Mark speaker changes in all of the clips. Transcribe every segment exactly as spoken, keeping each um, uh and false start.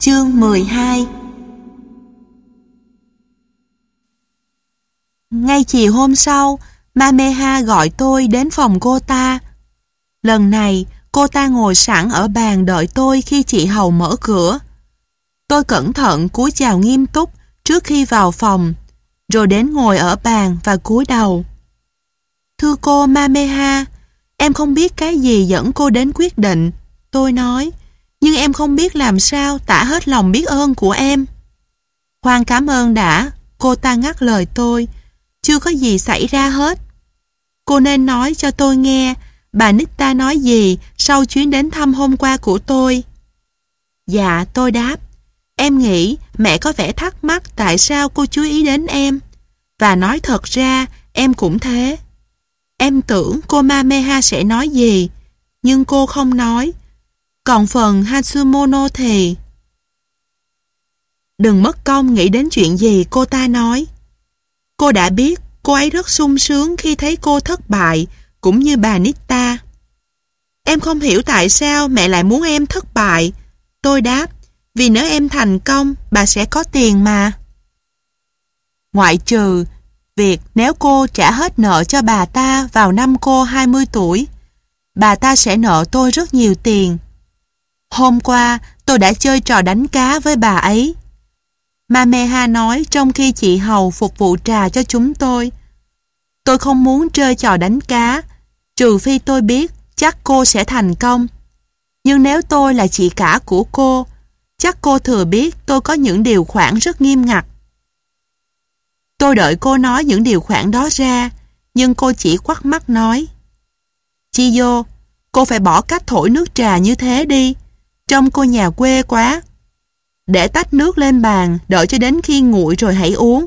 Speaker 1: Chương mười hai. Ngay chiều hôm sau, Mameha gọi tôi đến phòng cô ta. Lần này, cô ta ngồi sẵn ở bàn đợi tôi khi chị hầu mở cửa. Tôi cẩn thận cúi chào nghiêm túc trước khi vào phòng, rồi đến ngồi ở bàn và cúi đầu. Thưa cô Mameha, em không biết cái gì dẫn cô đến quyết định, tôi nói, nhưng em không biết làm sao tả hết lòng biết ơn của em. Khoan cảm ơn đã, cô ta ngắt lời tôi, chưa có gì xảy ra hết. Cô nên nói cho tôi nghe bà Nita nói gì sau chuyến đến thăm hôm qua của tôi. Dạ, tôi đáp. Em nghĩ mẹ có vẻ thắc mắc tại sao cô chú ý đến em. Và nói thật ra, em cũng thế. Em tưởng cô Mameha sẽ nói gì, nhưng cô không nói. Còn phần Hatsumono thì... Đừng mất công nghĩ đến chuyện gì, cô ta nói. Cô đã biết cô ấy rất sung sướng khi thấy cô thất bại, cũng như bà Nita. Em không hiểu tại sao mẹ lại muốn em thất bại. Tôi đáp, vì nếu em thành công, bà sẽ có tiền mà. Ngoại trừ việc nếu cô trả hết nợ cho bà ta vào năm cô hai mươi tuổi, bà ta sẽ nợ tôi rất nhiều tiền. Hôm qua, tôi đã chơi trò đánh cá với bà ấy. Mameha nói trong khi chị hầu phục vụ trà cho chúng tôi. Tôi không muốn chơi trò đánh cá, trừ phi tôi biết chắc cô sẽ thành công. Nhưng nếu tôi là chị cả của cô, chắc cô thừa biết tôi có những điều khoản rất nghiêm ngặt. Tôi đợi cô nói những điều khoản đó ra, nhưng cô chỉ quắt mắt nói. Chiyo, cô phải bỏ cách thổi nước trà như thế đi, trông cô nhà quê quá. Để tách nước lên bàn, đợi cho đến khi nguội rồi hãy uống.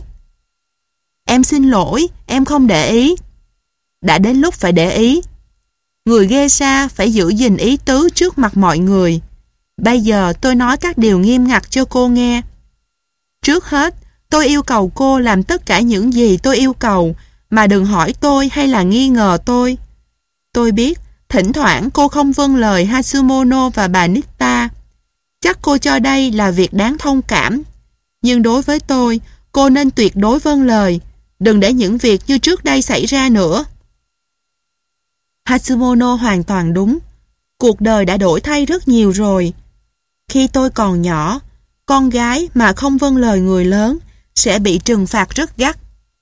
Speaker 1: Em xin lỗi, em không để ý. Đã đến lúc phải để ý. Người geisha phải giữ gìn ý tứ trước mặt mọi người. Bây giờ tôi nói các điều nghiêm ngặt cho cô nghe. Trước hết, tôi yêu cầu cô làm tất cả những gì tôi yêu cầu, mà đừng hỏi tôi hay là nghi ngờ tôi. Tôi biết, thỉnh thoảng cô không vâng lời Hatsumono và bà Nita. Chắc cô cho đây là việc đáng thông cảm. Nhưng đối với tôi, cô nên tuyệt đối vâng lời. Đừng để những việc như trước đây xảy ra nữa. Hatsumono hoàn toàn đúng. Cuộc đời đã đổi thay rất nhiều rồi. Khi tôi còn nhỏ, con gái mà không vâng lời người lớn sẽ bị trừng phạt rất gắt.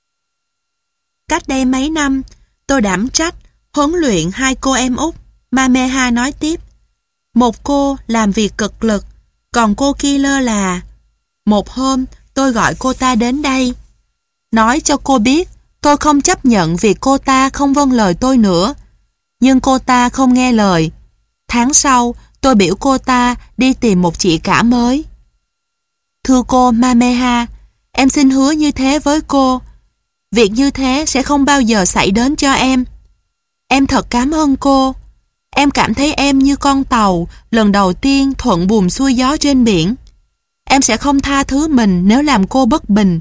Speaker 1: Cách đây mấy năm, tôi đảm trách huấn luyện hai cô em út. Mameha nói tiếp. Một cô làm việc cực lực, còn cô kia lơ là. Một hôm, tôi gọi cô ta đến đây. Nói cho cô biết, tôi không chấp nhận việc cô ta không vâng lời tôi nữa. Nhưng cô ta không nghe lời. Tháng sau, tôi biểu cô ta đi tìm một chị cả mới. Thưa cô Mameha, em xin hứa như thế với cô. Việc như thế sẽ không bao giờ xảy đến cho em. Em thật cảm ơn cô. Em cảm thấy em như con tàu lần đầu tiên thuận buồm xuôi gió trên biển. Em sẽ không tha thứ mình nếu làm cô bất bình.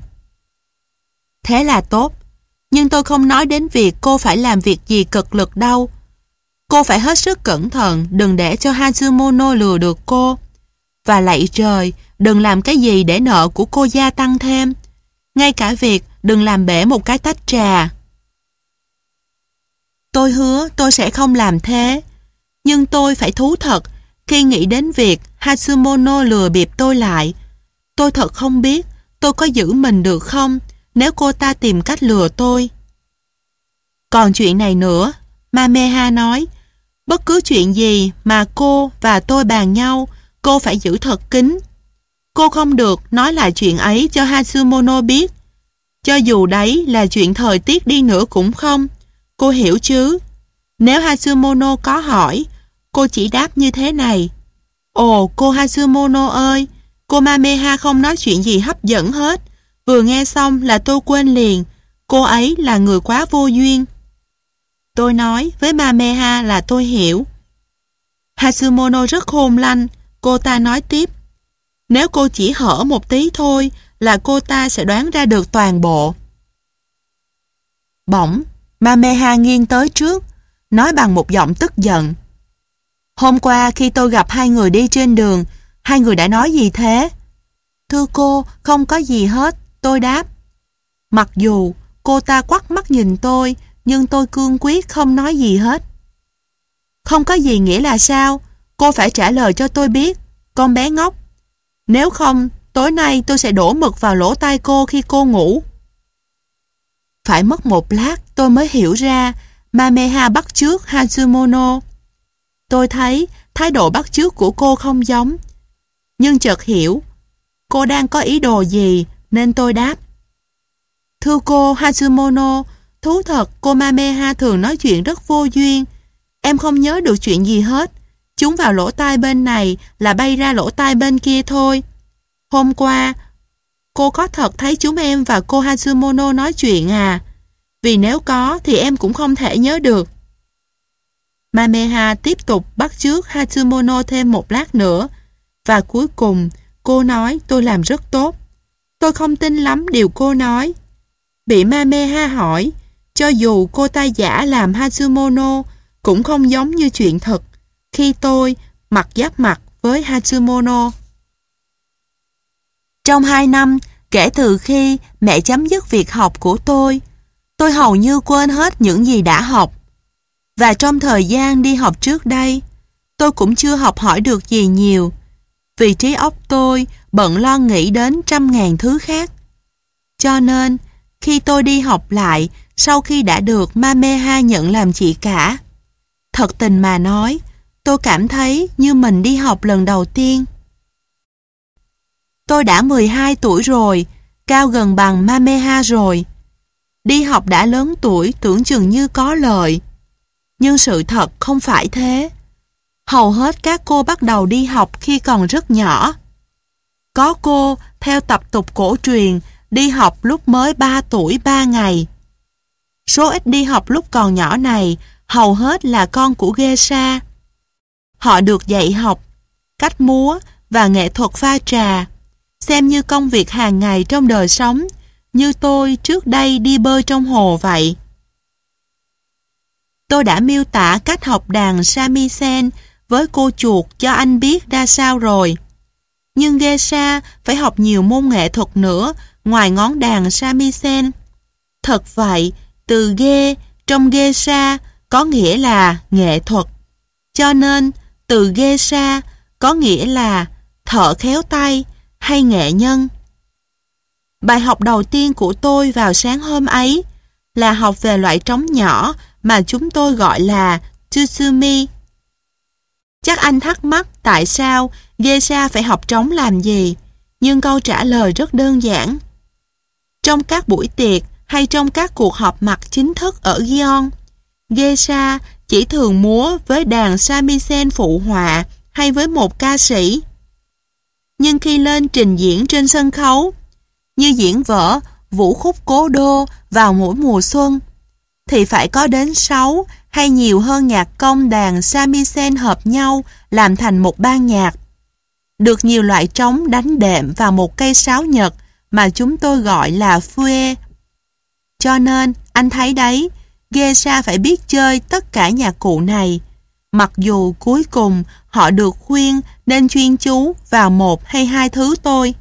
Speaker 1: Thế là tốt. Nhưng tôi không nói đến việc cô phải làm việc gì cực lực đâu. Cô phải hết sức cẩn thận, đừng để cho Hatsumono lừa được cô. Và lạy trời, đừng làm cái gì để nợ của cô gia tăng thêm. Ngay cả việc đừng làm bể một cái tách trà. Tôi hứa tôi sẽ không làm thế. Nhưng tôi phải thú thật khi nghĩ đến việc Hatsumono lừa bịp tôi lại. Tôi thật không biết tôi có giữ mình được không nếu cô ta tìm cách lừa tôi. Còn chuyện này nữa, Mameha nói, bất cứ chuyện gì mà cô và tôi bàn nhau, cô phải giữ thật kín. Cô không được nói lại chuyện ấy cho Hatsumono biết. Cho dù đấy là chuyện thời tiết đi nữa cũng không. Cô hiểu chứ? Nếu Hatsumono có hỏi, cô chỉ đáp như thế này. Ồ, cô Hatsumono ơi, cô Mameha không nói chuyện gì hấp dẫn hết. Vừa nghe xong là tôi quên liền. Cô ấy là người quá vô duyên. Tôi nói với Mameha là tôi hiểu. Hatsumono rất khôn lanh. Cô ta nói tiếp. Nếu cô chỉ hở một tí thôi là cô ta sẽ đoán ra được toàn bộ. Bỗng, Mameha nghiêng tới trước, nói bằng một giọng tức giận. Hôm qua khi tôi gặp hai người đi trên đường, Hai người đã nói gì thế? Thưa cô, không có gì hết, tôi đáp. Mặc dù cô ta quắt mắt nhìn tôi, nhưng tôi cương quyết không nói gì hết. Không có gì nghĩa là sao? Cô phải trả lời cho tôi biết, con bé ngốc. Nếu không, tối nay tôi sẽ đổ mực vào lỗ tai cô khi cô ngủ. Phải mất một lát tôi mới hiểu ra Mameha bắt chước Hatsumono. Tôi thấy thái độ bắt chước của cô không giống, nhưng chợt hiểu cô đang có ý đồ gì nên tôi đáp. Thưa cô Hatsumono, thú thật cô Mameha thường nói chuyện rất vô duyên. Em không nhớ được chuyện gì hết. Chúng vào lỗ tai bên này là bay ra lỗ tai bên kia thôi. Hôm qua, cô có thật thấy chúng em và cô Hatsumono nói chuyện à? Vì nếu có thì em cũng không thể nhớ được. Mameha tiếp tục bắt chước Hatsumono thêm một lát nữa, và cuối cùng cô nói tôi làm rất tốt. Tôi không tin lắm điều cô nói. Bị Mameha hỏi, cho dù cô ta giả làm Hatsumono cũng không giống như chuyện thật khi tôi mặt giáp mặt với Hatsumono. Trong hai năm kể từ khi mẹ chấm dứt việc học của tôi, tôi hầu như quên hết những gì đã học. Và trong thời gian đi học trước đây, tôi cũng chưa học hỏi được gì nhiều, vì trí óc tôi bận lo nghĩ đến trăm ngàn thứ khác. Cho nên, khi tôi đi học lại sau khi đã được Mameha nhận làm chị cả, thật tình mà nói, tôi cảm thấy như mình đi học lần đầu tiên. Tôi đã mười hai tuổi rồi, cao gần bằng Mameha rồi. Đi học đã lớn tuổi tưởng chừng như có lợi. Nhưng sự thật không phải thế. Hầu hết các cô bắt đầu đi học khi còn rất nhỏ. Có cô theo tập tục cổ truyền đi học lúc mới ba tuổi ba ngày. Số ít đi học lúc còn nhỏ này hầu hết là con của geisha. Họ được dạy học, cách múa và nghệ thuật pha trà, xem như công việc hàng ngày trong đời sống, như tôi trước đây đi bơi trong hồ vậy. Tôi đã miêu tả cách học đàn shamisen với cô chuột cho anh biết ra sao rồi. Nhưng geisha phải học nhiều môn nghệ thuật nữa ngoài ngón đàn shamisen. Thật vậy, từ ge trong geisha có nghĩa là nghệ thuật. Cho nên, từ geisha có nghĩa là thợ khéo tay hay nghệ nhân. Bài học đầu tiên của tôi vào sáng hôm ấy là học về loại trống nhỏ mà chúng tôi gọi là Tsutsumi. Chắc anh thắc mắc tại sao geisha phải học trống làm gì, nhưng câu trả lời rất đơn giản. Trong các buổi tiệc hay trong các cuộc họp mặt chính thức ở Gion, geisha chỉ thường múa với đàn shamisen phụ họa hay với một ca sĩ. Nhưng khi lên trình diễn trên sân khấu, như diễn vở Vũ khúc Cố đô vào mỗi mùa xuân, thì phải có đến sáu hay nhiều hơn nhạc công đàn shamisen hợp nhau làm thành một ban nhạc. Được nhiều loại trống đánh đệm vào một cây sáo nhật mà chúng tôi gọi là fue. Cho nên, anh thấy đấy, geisha phải biết chơi tất cả nhạc cụ này, mặc dù cuối cùng họ được khuyên nên chuyên chú vào một hay hai thứ thôi.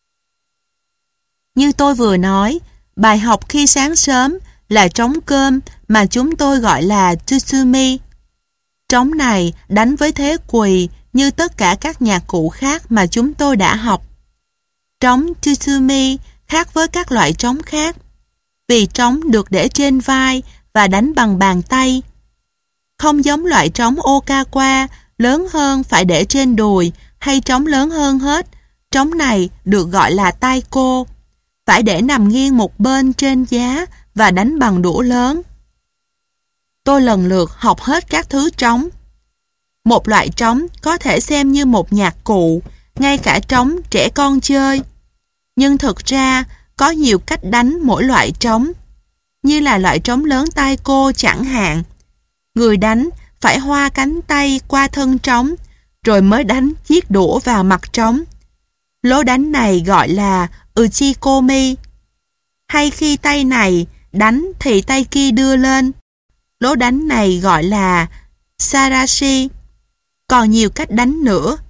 Speaker 1: Như tôi vừa nói, bài học khi sáng sớm là trống cơm mà chúng tôi gọi là Tsutsumi. Trống này đánh với thế quỳ như tất cả các nhạc cụ khác mà chúng tôi đã học. Trống Tsutsumi khác với các loại trống khác, vì trống được để trên vai và đánh bằng bàn tay. Không giống loại trống Okawa lớn hơn phải để trên đùi hay trống lớn hơn hết, trống này được gọi là taiko, phải để nằm nghiêng một bên trên giá và đánh bằng đũa lớn. Tôi lần lượt học hết các thứ trống. Một loại trống có thể xem như một nhạc cụ, ngay cả trống trẻ con chơi. Nhưng thực ra có nhiều cách đánh mỗi loại trống. Như là loại trống lớn taiko chẳng hạn. Người đánh phải hoa cánh tay qua thân trống, rồi mới đánh chiếc đũa vào mặt trống. Lối đánh này gọi là uchikomi. Hay khi tay này đánh thì tay kia đưa lên. Lối đánh này gọi là sarashi. Còn nhiều cách đánh nữa.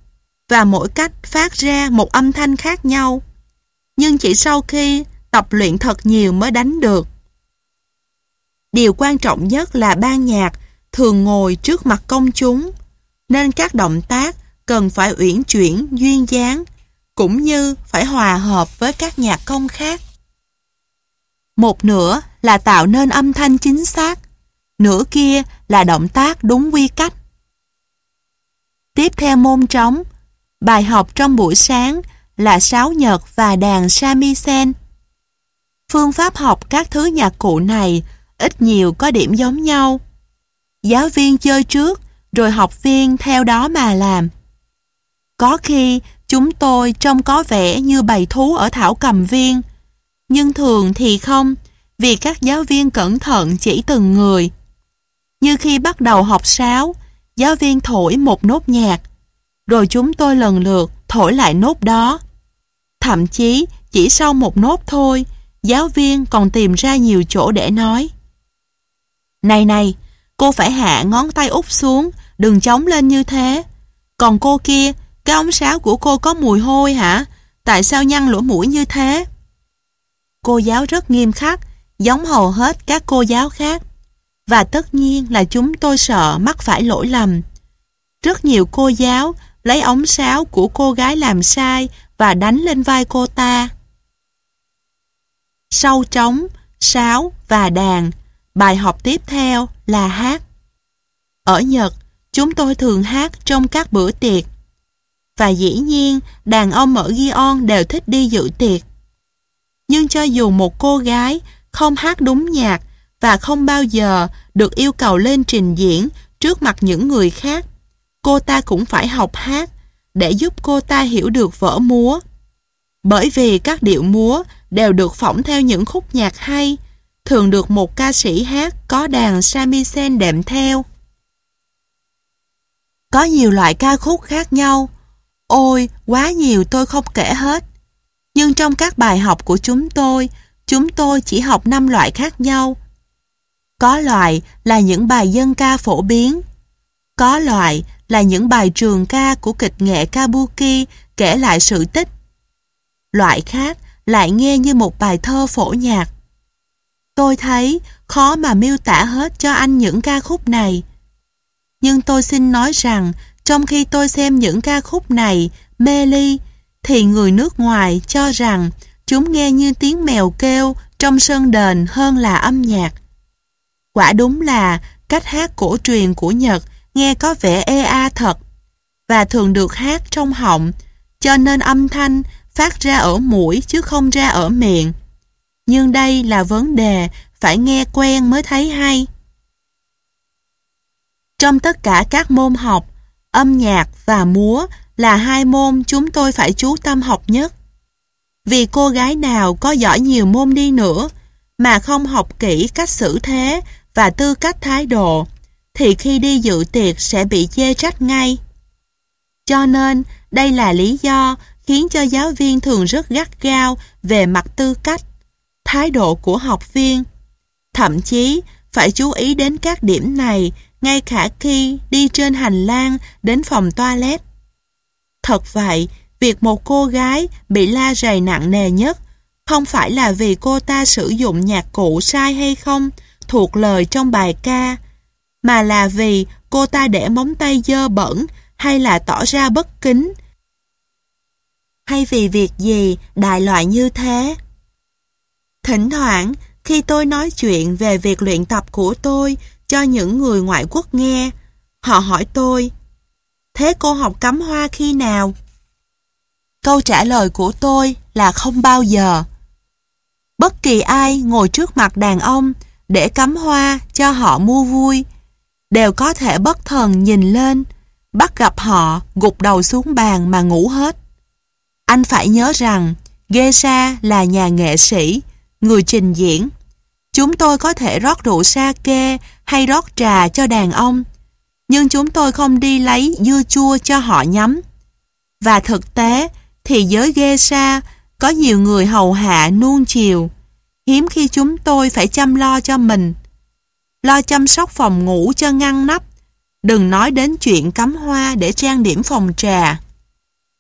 Speaker 1: và mỗi cách phát ra một âm thanh khác nhau. Nhưng chỉ sau khi tập luyện thật nhiều mới đánh được. Điều quan trọng nhất là ban nhạc thường ngồi trước mặt công chúng, nên các động tác cần phải uyển chuyển, duyên dáng, cũng như phải hòa hợp với các nhạc công khác. Một nửa là tạo nên âm thanh chính xác, nửa kia là động tác đúng quy cách. Tiếp theo môn trống, bài học trong buổi sáng là sáo nhật và đàn shamisen. Phương pháp học các thứ nhạc cụ này ít nhiều có điểm giống nhau. Giáo viên chơi trước, rồi học viên theo đó mà làm. Có khi chúng tôi trông có vẻ như bầy thú ở thảo cầm viên, nhưng thường thì không, vì các giáo viên cẩn thận chỉ từng người. Như khi bắt đầu học sáo, giáo viên thổi một nốt nhạc, rồi chúng tôi lần lượt thổi lại nốt đó. Thậm chí chỉ sau một nốt thôi, giáo viên còn tìm ra nhiều chỗ để nói. Này này, cô phải hạ ngón tay út xuống, đừng chống lên như thế. Còn cô kia, cái ống sáo của cô có mùi hôi hả? Tại sao nhăn lỗ mũi như thế? Cô giáo rất nghiêm khắc, giống hầu hết các cô giáo khác. Và tất nhiên là chúng tôi sợ mắc phải lỗi lầm. Rất nhiều cô giáo lấy ống sáo của cô gái làm sai và đánh lên vai cô ta. Sau trống, sáo và đàn, bài học tiếp theo là hát. Ở Nhật, chúng tôi thường hát trong các bữa tiệc. Và dĩ nhiên, đàn ông ở Gion đều thích đi dự tiệc. Nhưng cho dù một cô gái không hát đúng nhạc và không bao giờ được yêu cầu lên trình diễn trước mặt những người khác, cô ta cũng phải học hát để giúp cô ta hiểu được vở múa. Bởi vì các điệu múa đều được phỏng theo những khúc nhạc hay, thường được một ca sĩ hát có đàn shamisen đệm theo. Có nhiều loại ca khúc khác nhau. Ôi, quá nhiều tôi không kể hết. Nhưng trong các bài học của chúng tôi, chúng tôi chỉ học năm loại khác nhau. Có loại là những bài dân ca phổ biến. Có loại là những bài trường ca của kịch nghệ Kabuki kể lại sự tích. Loại khác lại nghe như một bài thơ phổ nhạc. Tôi thấy khó mà miêu tả hết cho anh những ca khúc này. Nhưng tôi xin nói rằng, trong khi tôi xem những ca khúc này mê ly, thì người nước ngoài cho rằng chúng nghe như tiếng mèo kêu trong sân đền hơn là âm nhạc. Quả đúng là cách hát cổ truyền của Nhật nghe có vẻ ê a thật, và thường được hát trong họng, cho nên âm thanh phát ra ở mũi chứ không ra ở miệng. Nhưng đây là vấn đề phải nghe quen mới thấy hay. Trong tất cả các môn học, âm nhạc và múa là hai môn chúng tôi phải chú tâm học nhất. Vì cô gái nào có giỏi nhiều môn đi nữa mà không học kỹ cách xử thế và tư cách thái độ, thì khi đi dự tiệc sẽ bị chê trách ngay. Cho nên, đây là lý do khiến cho giáo viên thường rất gắt gao về mặt tư cách, thái độ của học viên. Thậm chí, phải chú ý đến các điểm này ngay cả khi đi trên hành lang đến phòng toilet. Thật vậy, việc một cô gái bị la rầy nặng nề nhất không phải là vì cô ta sử dụng nhạc cụ sai hay không thuộc lời trong bài ca, mà là vì cô ta để móng tay dơ bẩn hay là tỏ ra bất kính, hay vì việc gì đại loại như thế. Thỉnh thoảng, khi tôi nói chuyện về việc luyện tập của tôi cho những người ngoại quốc nghe, họ hỏi tôi, thế cô học cắm hoa khi nào? Câu trả lời của tôi là không bao giờ. Bất kỳ ai ngồi trước mặt đàn ông để cắm hoa cho họ mua vui, đều có thể bất thần nhìn lên, bắt gặp họ gục đầu xuống bàn mà ngủ hết. Anh phải nhớ rằng, geisha là nhà nghệ sĩ, người trình diễn. Chúng tôi có thể rót rượu sake hay rót trà cho đàn ông, nhưng chúng tôi không đi lấy dưa chua cho họ nhắm. Và thực tế thì giới geisha có nhiều người hầu hạ nuông chiều, hiếm khi chúng tôi phải chăm lo cho mình. Lo chăm sóc phòng ngủ cho ngăn nắp, đừng nói đến chuyện cắm hoa để trang điểm phòng trà.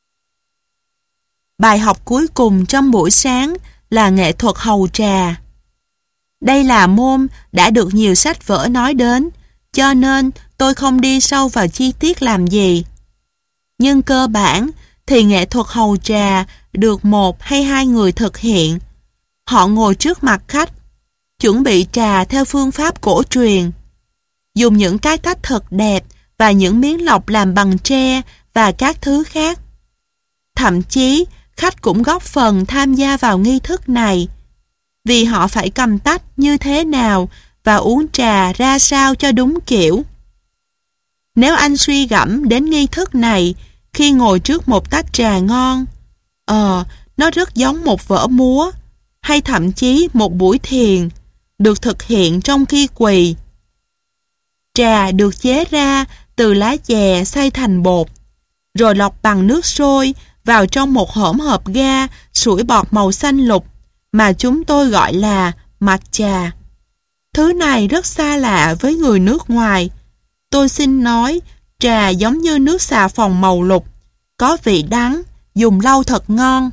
Speaker 1: bài học cuối cùng trong buổi sáng là nghệ thuật hầu trà. Đây là môn đã được nhiều sách vở nói đến, cho nên tôi không đi sâu vào chi tiết làm gì. Nhưng cơ bản thì nghệ thuật hầu trà được một hay hai người thực hiện. Họ ngồi trước mặt khách, chuẩn bị trà theo phương pháp cổ truyền, dùng những cái tách thật đẹp và những miếng lọc làm bằng tre và các thứ khác. Thậm chí, khách cũng góp phần tham gia vào nghi thức này, vì họ phải cầm tách như thế nào và uống trà ra sao cho đúng kiểu. Nếu anh suy gẫm đến nghi thức này khi ngồi trước một tách trà ngon, ờ, nó rất giống một vở múa, hay thậm chí một buổi thiền, được thực hiện trong khi quỳ. Trà được chế ra từ lá chè xay thành bột, rồi lọc bằng nước sôi vào trong một hỗn hợp ga sủi bọt màu xanh lục mà chúng tôi gọi là mạch trà. Thứ này rất xa lạ với người nước ngoài. Tôi xin nói, trà giống như nước xà phòng màu lục, có vị đắng, dùng lâu thật ngon.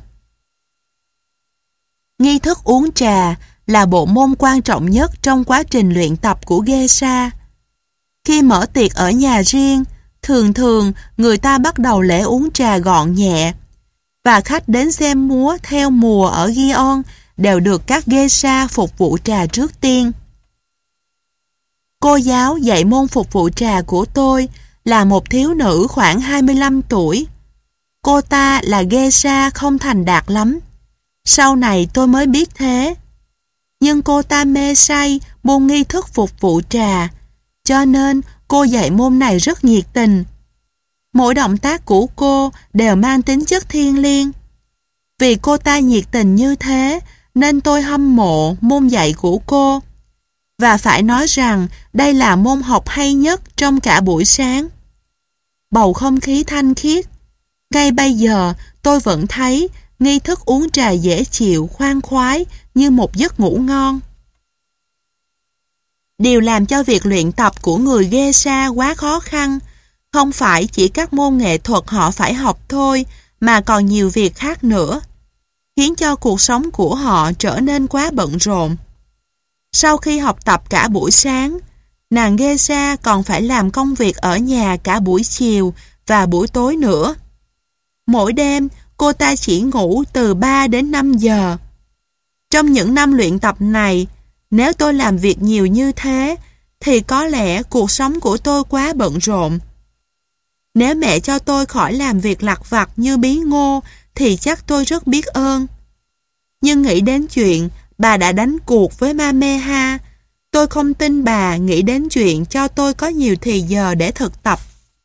Speaker 1: Nghi thức uống trà là bộ môn quan trọng nhất trong quá trình luyện tập của geisha. Khi mở tiệc ở nhà riêng, thường thường người ta bắt đầu lễ uống trà gọn nhẹ, và khách đến xem múa theo mùa ở Gion đều được các geisha phục vụ trà trước tiên. Cô giáo dạy môn phục vụ trà của tôi là một thiếu nữ khoảng hai mươi lăm tuổi. Cô ta là geisha không thành đạt lắm. Sau này tôi mới biết thế. Nhưng cô ta mê say môn nghi thức phục vụ trà, cho nên cô dạy môn này rất nhiệt tình. Mỗi động tác của cô đều mang tính chất thiêng liêng. Vì cô ta nhiệt tình như thế nên tôi hâm mộ môn dạy của cô. Và phải nói rằng đây là môn học hay nhất trong cả buổi sáng. Bầu không khí thanh khiết. Ngay bây giờ tôi vẫn thấy nghi thức uống trà dễ chịu, khoan khoái như một giấc ngủ ngon. Điều làm cho việc luyện tập của người geisha quá khó khăn không phải chỉ các môn nghệ thuật họ phải học thôi, mà còn nhiều việc khác nữa, khiến cho cuộc sống của họ trở nên quá bận rộn. Sau khi học tập cả buổi sáng, nàng geisha còn phải làm công việc ở nhà cả buổi chiều và buổi tối nữa. Mỗi đêm, cô ta chỉ ngủ từ ba đến năm giờ. Trong những năm luyện tập này, nếu tôi làm việc nhiều như thế, thì có lẽ cuộc sống của tôi quá bận rộn. Nếu mẹ cho tôi khỏi làm việc lặt vặt như bí ngô, thì chắc tôi rất biết ơn. Nhưng nghĩ đến chuyện bà đã đánh cuộc với Mameha, tôi không tin bà nghĩ đến chuyện cho tôi có nhiều thì giờ để thực tập.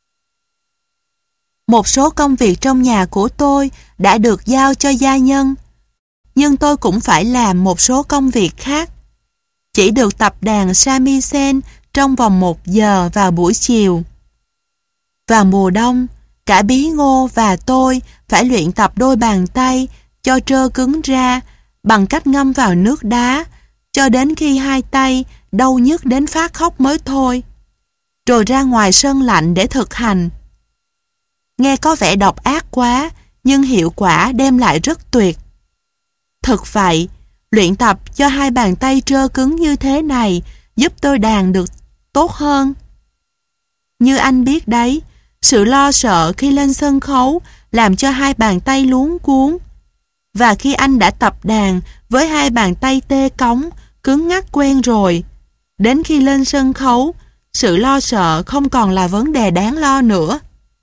Speaker 1: Một số công việc trong nhà của tôi đã được giao cho gia nhân, nhưng tôi cũng phải làm một số công việc khác. Chỉ được tập đàn shamisen trong vòng một giờ vào buổi chiều. Vào mùa đông, cả bí ngô và tôi phải luyện tập đôi bàn tay cho trơ cứng ra bằng cách ngâm vào nước đá cho đến khi hai tay đau nhức đến phát khóc mới thôi, rồi ra ngoài sân lạnh để thực hành. Nghe có vẻ độc ác quá, nhưng hiệu quả đem lại rất tuyệt. Thực vậy, luyện tập cho hai bàn tay trơ cứng như thế này giúp tôi đàn được tốt hơn. Như anh biết đấy, sự lo sợ khi lên sân khấu làm cho hai bàn tay luống cuống. Và khi anh đã tập đàn với hai bàn tay tê cống, cứng ngắc quen rồi, đến khi lên sân khấu, sự lo sợ không còn là vấn đề đáng lo nữa.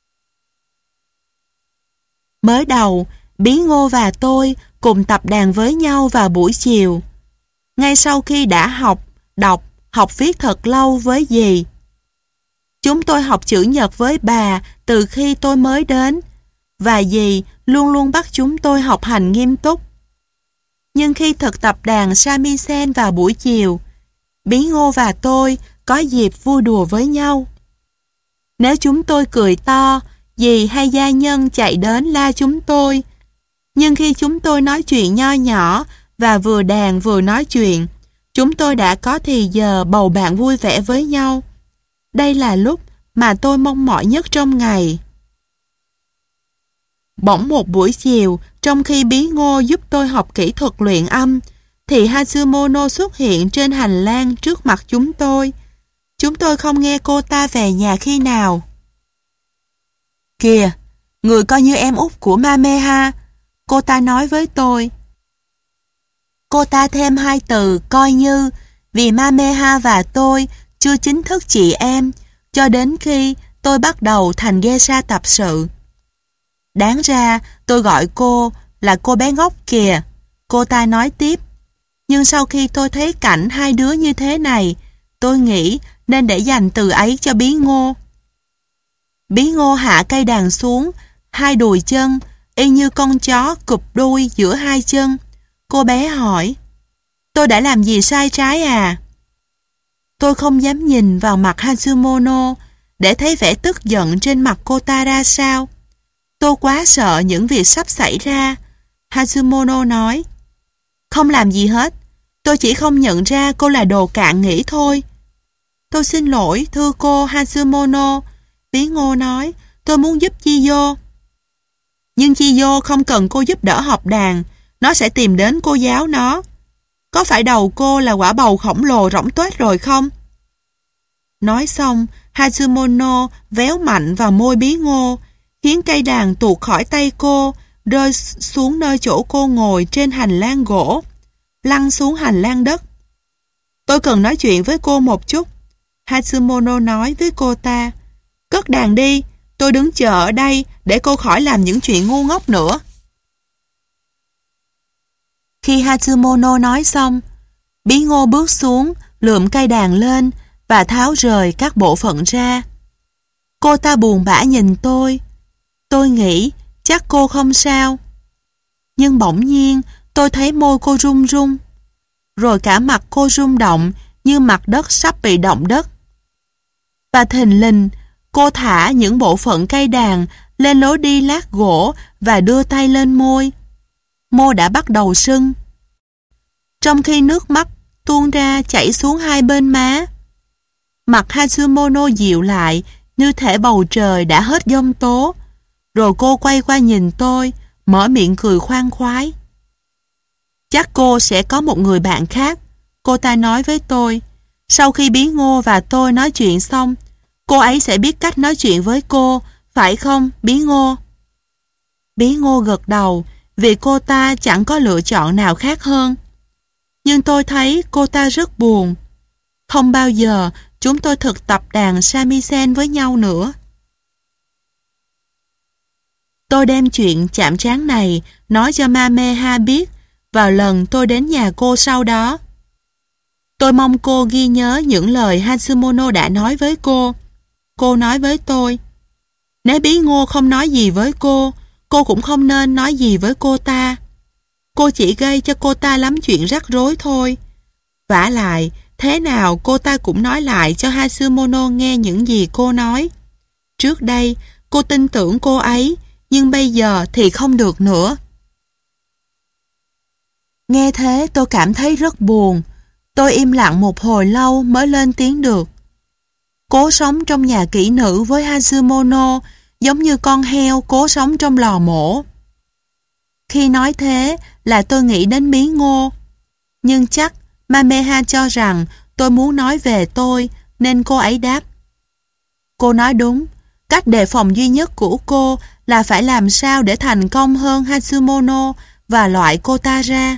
Speaker 1: Mới đầu, Bí Ngô và tôi cùng tập đàn với nhau vào buổi chiều. Ngay sau khi đã học, đọc, học viết thật lâu với dì. Chúng tôi học chữ Nhật với bà từ khi tôi mới đến, và dì luôn luôn bắt chúng tôi học hành nghiêm túc. Nhưng khi thực tập đàn shamisen vào buổi chiều, Bí Ngô và tôi có dịp vui đùa với nhau. Nếu chúng tôi cười to, dì hay gia nhân chạy đến la chúng tôi. Nhưng khi chúng tôi nói chuyện nho nhỏ và vừa đàn vừa nói chuyện, chúng tôi đã có thì giờ bầu bạn vui vẻ với nhau. Đây là lúc mà tôi mong mỏi nhất trong ngày. Bỗng một buổi chiều, trong khi Bí Ngô giúp tôi học kỹ thuật luyện âm, thì Hatsumono xuất hiện trên hành lang trước mặt chúng tôi. Chúng tôi không nghe cô ta về nhà khi nào. Kìa, người coi như em út của Mameha, cô ta nói với tôi. Cô ta thêm hai từ coi như, vì Mameha và tôi chưa chính thức chị em, cho đến khi tôi bắt đầu thành geisha tập sự. Đáng ra tôi gọi cô là cô bé ngốc kìa, cô ta nói tiếp. Nhưng sau khi tôi thấy cảnh hai đứa như thế này, tôi nghĩ nên để dành từ ấy cho Bí Ngô. Bí Ngô hạ cây đàn xuống, hai đùi chân, y như con chó cụp đuôi giữa hai chân. Cô bé hỏi, tôi đã làm gì sai trái à? Tôi không dám nhìn vào mặt Hatsumono để thấy vẻ tức giận trên mặt cô ta ra sao. Tôi quá sợ những việc sắp xảy ra. Hatsumono nói, không làm gì hết, tôi chỉ không nhận ra cô là đồ cạn nghĩ thôi. Tôi xin lỗi thưa cô Hatsumono. Bí Ngô nói, tôi muốn giúp Chiyo. Nhưng Chiyo không cần cô giúp đỡ học đàn, nó sẽ tìm đến cô giáo nó. Có phải đầu cô là quả bầu khổng lồ rỗng tuếch rồi không? Nói xong, Hatsumono véo mạnh vào môi Bí Ngô, khiến cây đàn tuột khỏi tay cô, rơi xuống nơi chỗ cô ngồi trên hành lang gỗ, lăn xuống hành lang đất. Tôi cần nói chuyện với cô một chút, Hatsumono nói với cô ta. Cất đàn đi, tôi đứng chờ ở đây để cô khỏi làm những chuyện ngu ngốc nữa. Khi Hatsumono nói xong, Bí Ngô bước xuống, lượm cây đàn lên và tháo rời các bộ phận ra. Cô ta buồn bã nhìn tôi. Tôi nghĩ chắc cô không sao. Nhưng bỗng nhiên tôi thấy môi cô run run. Rồi cả mặt cô rung động như mặt đất sắp bị động đất. Và thình lình, cô thả những bộ phận cây đàn lên lối đi lát gỗ và đưa tay lên môi. Môi đã bắt đầu sưng. Trong khi nước mắt tuôn ra chảy xuống hai bên má. Mặt Hatsumono dịu lại như thể bầu trời đã hết giông tố. Rồi cô quay qua nhìn tôi, mở miệng cười khoan khoái. Chắc cô sẽ có một người bạn khác, cô ta nói với tôi. Sau khi Bí Ngô và tôi nói chuyện xong, cô ấy sẽ biết cách nói chuyện với cô, phải không, Bí Ngô? Bí Ngô gật đầu, vì cô ta chẳng có lựa chọn nào khác hơn. Nhưng tôi thấy cô ta rất buồn. Không bao giờ chúng tôi thực tập đàn shamisen với nhau nữa. Tôi đem chuyện chạm trán này nói cho Mameha biết vào lần tôi đến nhà cô sau đó. Tôi mong cô ghi nhớ những lời Hatsumono đã nói với cô. Cô nói với tôi, nếu Bí Ngô không nói gì với cô, cô cũng không nên nói gì với cô ta. Cô chỉ gây cho cô ta lắm chuyện rắc rối thôi. Vả lại, thế nào cô ta cũng nói lại cho Hatsumono nghe những gì cô nói. Trước đây, cô tin tưởng cô ấy, nhưng bây giờ thì không được nữa. Nghe thế tôi cảm thấy rất buồn. Tôi im lặng một hồi lâu mới lên tiếng được. Cố sống trong nhà kỹ nữ với Hatsumono giống như con heo cố sống trong lò mổ. Khi nói thế là tôi nghĩ đến Bí Ngô. Nhưng chắc Mameha cho rằng tôi muốn nói về tôi nên cô ấy đáp. Cô nói đúng, cách đề phòng duy nhất của cô là phải làm sao để thành công hơn Hatsumono và loại cô ta ra.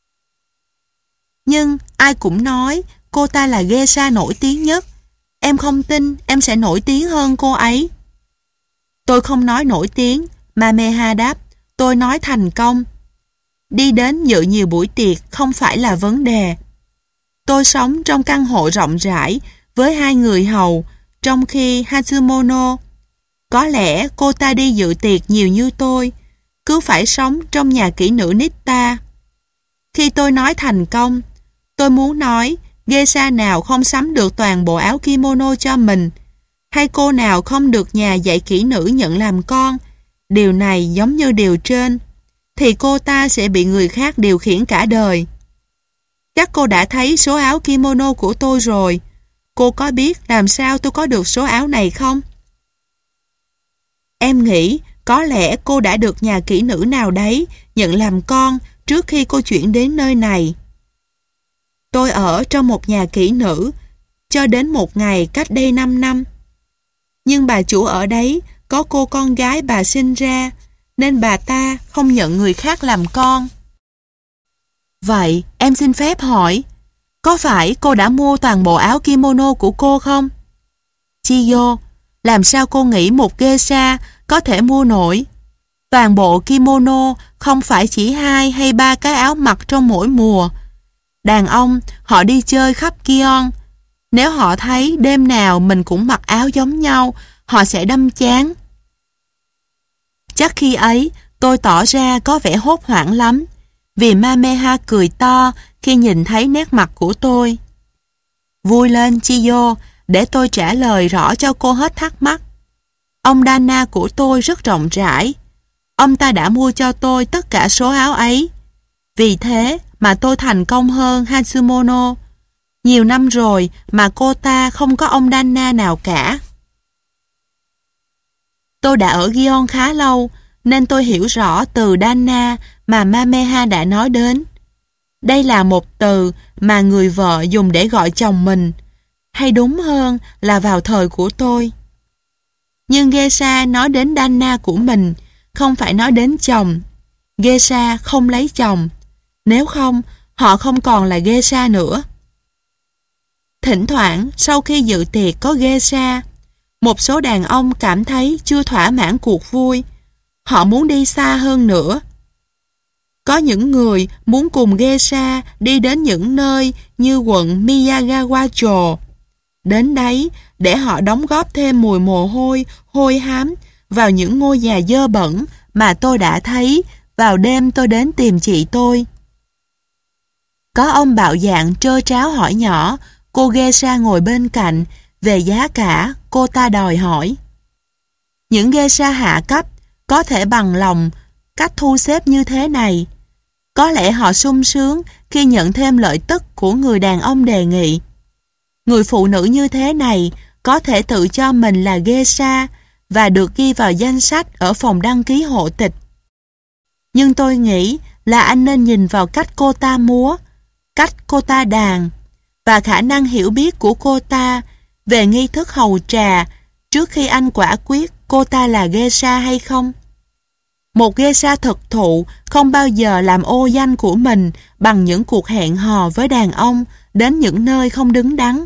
Speaker 1: Nhưng ai cũng nói cô ta là geisha nổi tiếng nhất. Em không tin em sẽ nổi tiếng hơn cô ấy. Tôi không nói nổi tiếng, Mameha đáp. Tôi nói thành công. Đi đến dự nhiều buổi tiệc không phải là vấn đề. Tôi sống trong căn hộ rộng rãi với hai người hầu, trong khi Hatsumono, có lẽ cô ta đi dự tiệc nhiều như tôi, cứ phải sống trong nhà kỹ nữ Nitta. Khi tôi nói thành công, tôi muốn nói geisha nào không sắm được toàn bộ áo kimono cho mình, hay cô nào không được nhà dạy kỹ nữ nhận làm con, điều này giống như điều trên, thì cô ta sẽ bị người khác điều khiển cả đời. Chắc cô đã thấy số áo kimono của tôi rồi. Cô có biết làm sao tôi có được số áo này không? Em nghĩ Có lẽ cô đã được nhà kỹ nữ nào đấy nhận làm con trước khi cô chuyển đến nơi này. Tôi ở trong một nhà kỹ nữ cho đến một ngày cách đây năm năm. Nhưng bà chủ ở đấy có cô con gái bà sinh ra, nên bà ta không nhận người khác làm con. Vậy em xin phép hỏi, có phải cô đã mua toàn bộ áo kimono của cô không? Chiyo, làm sao cô nghĩ một geisha có thể mua nổi? Toàn bộ kimono không phải chỉ hai hay ba cái áo mặc trong mỗi mùa. Đàn ông họ đi chơi khắp Gion. Nếu họ thấy đêm nào mình cũng mặc áo giống nhau, họ sẽ đâm chán. Chắc khi ấy tôi tỏ ra có vẻ hốt hoảng lắm, vì Mameha cười to khi nhìn thấy nét mặt của tôi. Vui lên Chiyo, để tôi trả lời rõ cho cô hết thắc mắc. Ông Dana của tôi rất rộng rãi. Ông ta đã mua cho tôi tất cả số áo ấy. Vì thế mà tôi thành công hơn Hatsumono. Nhiều năm rồi mà cô ta không có ông Dana nào cả. Tôi đã ở Gion khá lâu, nên tôi hiểu rõ từ Dana mà Mameha đã nói đến. Đây là một từ mà người vợ dùng để gọi chồng mình, hay đúng hơn là vào thời của tôi. Nhưng geisha nói đến Dana của mình, không phải nói đến chồng. Geisha không lấy chồng, nếu không họ không còn là geisha nữa. Thỉnh thoảng sau khi dự tiệc có geisha, một số đàn ông cảm thấy chưa thỏa mãn cuộc vui. Họ muốn đi xa hơn nữa. Có những người muốn cùng geisha đi đến những nơi như quận Miyagawacho. Đến đấy để họ đóng góp thêm mùi mồ hôi, hôi hám vào những ngôi nhà dơ bẩn mà tôi đã thấy vào đêm tôi đến tìm chị tôi. Có ông bạo dạn trơ tráo hỏi nhỏ cô geisha ngồi bên cạnh về giá cả cô ta đòi hỏi. Những geisha hạ cấp có thể bằng lòng cách thu xếp như thế này. Có lẽ họ sung sướng khi nhận thêm lợi tức của người đàn ông đề nghị. Người phụ nữ như thế này có thể tự cho mình là geisha và được ghi vào danh sách ở phòng đăng ký hộ tịch. Nhưng tôi nghĩ là anh nên nhìn vào cách cô ta múa, cách cô ta đàn và khả năng hiểu biết của cô ta về nghi thức hầu trà trước khi anh quả quyết cô ta là geisha hay không. Một geisha thực thụ không bao giờ làm ô danh của mình bằng những cuộc hẹn hò với đàn ông đến những nơi không đứng đắn.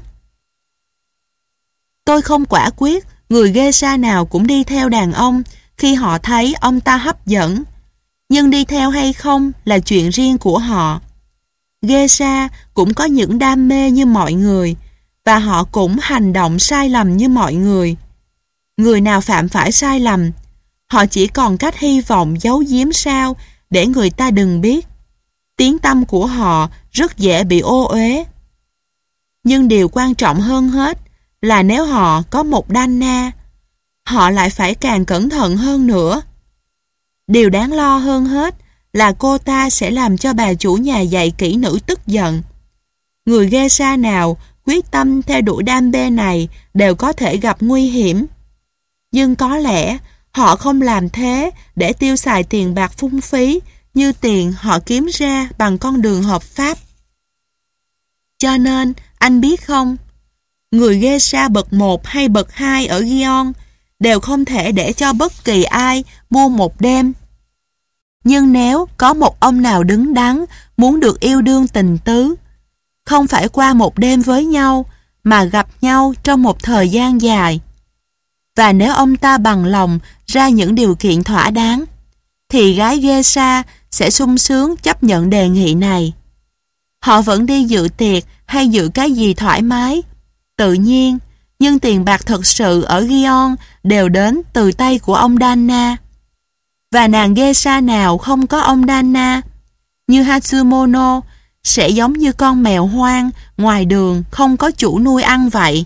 Speaker 1: Tôi không quả quyết người geisha nào cũng đi theo đàn ông khi họ thấy ông ta hấp dẫn, nhưng đi theo hay không là chuyện riêng của họ. Geisha cũng có những đam mê như mọi người, và họ cũng hành động sai lầm như mọi người. Người nào phạm phải sai lầm, họ chỉ còn cách hy vọng giấu giếm sao để người ta đừng biết. Tiếng tăm của họ rất dễ bị ô uế. Nhưng điều quan trọng hơn hết là nếu họ có một Dana, họ lại phải càng cẩn thận hơn nữa. Điều đáng lo hơn hết là cô ta sẽ làm cho bà chủ nhà dạy kỹ nữ tức giận. Người geisha nào quyết tâm theo đuổi đam mê này đều có thể gặp nguy hiểm. Nhưng có lẽ họ không làm thế để tiêu xài tiền bạc phung phí như tiền họ kiếm ra bằng con đường hợp pháp. Cho nên, anh biết không, người geisha bậc một hay bậc hai ở Gion đều không thể để cho bất kỳ ai mua một đêm. Nhưng nếu có một ông nào đứng đắn muốn được yêu đương tình tứ, không phải qua một đêm với nhau mà gặp nhau trong một thời gian dài, và nếu ông ta bằng lòng ra những điều kiện thỏa đáng, thì gái geisha sẽ sung sướng chấp nhận đề nghị này. Họ vẫn đi dự tiệc hay dự cái gì thoải mái, tự nhiên, nhưng tiền bạc thực sự ở Gion đều đến từ tay của ông Dana. Và nàng geisha nào không có ông Dana, như Hatsumono, sẽ giống như con mèo hoang ngoài đường không có chủ nuôi ăn vậy.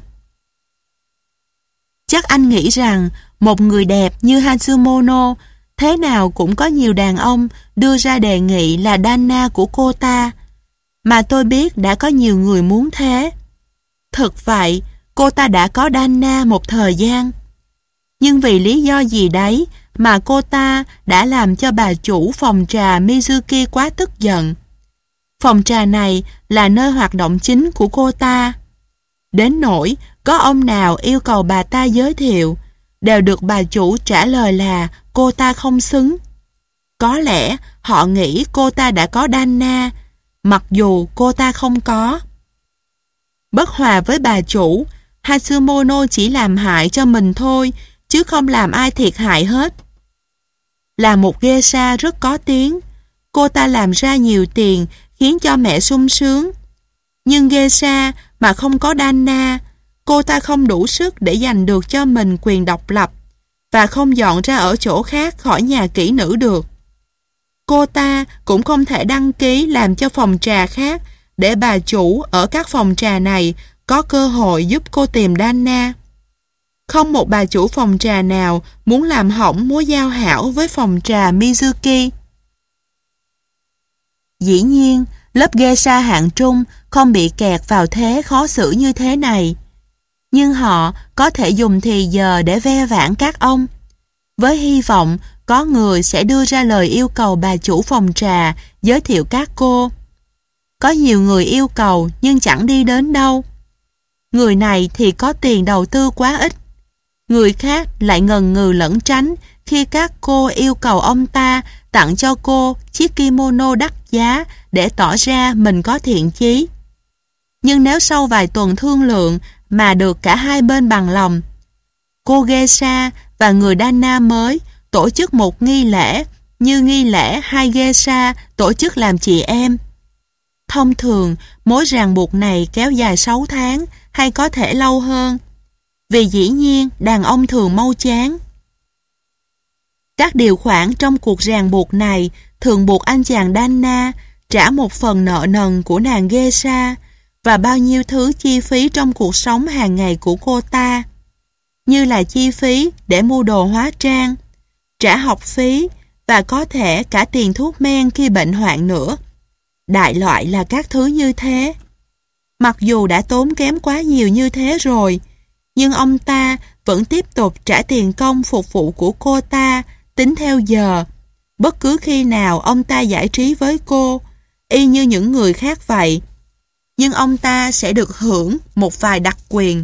Speaker 1: Chắc anh nghĩ rằng một người đẹp như Hatsumono thế nào cũng có nhiều đàn ông đưa ra đề nghị là Dana của cô ta, mà tôi biết đã có nhiều người muốn thế. Thực vậy, cô ta đã có Dana một thời gian. Nhưng vì lý do gì đấy mà cô ta đã làm cho bà chủ phòng trà Mizuki quá tức giận. Phòng trà này là nơi hoạt động chính của cô ta. Đến nỗi có ông nào yêu cầu bà ta giới thiệu, đều được bà chủ trả lời là cô ta không xứng. Có lẽ họ nghĩ cô ta đã có Dana, mặc dù cô ta không có. Bất hòa với bà chủ, Hatsumono chỉ làm hại cho mình thôi, chứ không làm ai thiệt hại hết. Là một geisha rất có tiếng, cô ta làm ra nhiều tiền khiến cho mẹ sung sướng. Nhưng geisha mà không có Dana, cô ta không đủ sức để giành được cho mình quyền độc lập và không dọn ra ở chỗ khác khỏi nhà kỹ nữ được. Cô ta cũng không thể đăng ký làm cho phòng trà khác để bà chủ ở các phòng trà này có cơ hội giúp cô tìm Dana. Không một bà chủ phòng trà nào muốn làm hỏng mối giao hảo với phòng trà Mizuki. Dĩ nhiên, lớp geisha hạng trung không bị kẹt vào thế khó xử như thế này. Nhưng họ có thể dùng thì giờ để ve vãn các ông, với hy vọng có người sẽ đưa ra lời yêu cầu bà chủ phòng trà giới thiệu các cô. Có nhiều người yêu cầu nhưng chẳng đi đến đâu. Người này thì có tiền đầu tư quá ít. Người khác lại ngần ngừ lẩn tránh khi các cô yêu cầu ông ta tặng cho cô chiếc kimono đắt giá để tỏ ra mình có thiện chí. Nhưng nếu sau vài tuần thương lượng mà được cả hai bên bằng lòng, cô geisha và người Dana mới tổ chức một nghi lễ như nghi lễ hai geisha tổ chức làm chị em. Thông thường, mối ràng buộc này kéo dài sáu tháng hay có thể lâu hơn, vì dĩ nhiên đàn ông thường mau chán. Các điều khoản trong cuộc ràng buộc này thường buộc anh chàng Dana trả một phần nợ nần của nàng geisha và bao nhiêu thứ chi phí trong cuộc sống hàng ngày của cô ta, như là chi phí để mua đồ hóa trang, trả học phí và có thể cả tiền thuốc men khi bệnh hoạn nữa. Đại loại là các thứ như thế. Mặc dù đã tốn kém quá nhiều như thế rồi, nhưng ông ta vẫn tiếp tục trả tiền công phục vụ của cô ta tính theo giờ, bất cứ khi nào ông ta giải trí với cô, y như những người khác vậy. Nhưng ông ta sẽ được hưởng một vài đặc quyền.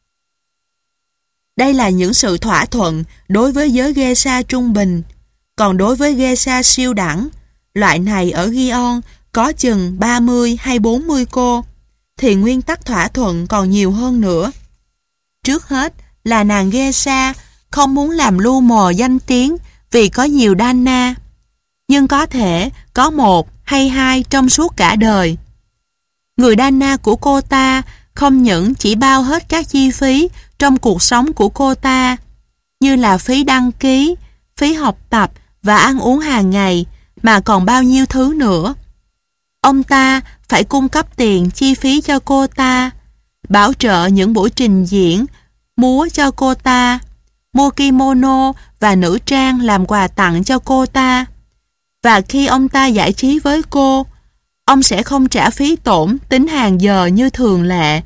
Speaker 1: Đây là những sự thỏa thuận đối với giới geisha trung bình. Còn đối với geisha siêu đẳng, loại này ở Gion có chừng ba mươi hay bốn mươi cô, thì nguyên tắc thỏa thuận còn nhiều hơn nữa. Trước hết là nàng geisha không muốn làm lu mờ danh tiếng vì có nhiều Dana, nhưng có thể có một hay hai trong suốt cả đời. Người Dana của cô ta không những chỉ bao hết các chi phí trong cuộc sống của cô ta, như là phí đăng ký, phí học tập và ăn uống hàng ngày, mà còn bao nhiêu thứ nữa. Ông ta phải cung cấp tiền chi phí cho cô ta, bảo trợ những buổi trình diễn, múa cho cô ta, mua kimono và nữ trang làm quà tặng cho cô ta. Và khi ông ta giải trí với cô, ông sẽ không trả phí tổn tính hàng giờ như thường lệ.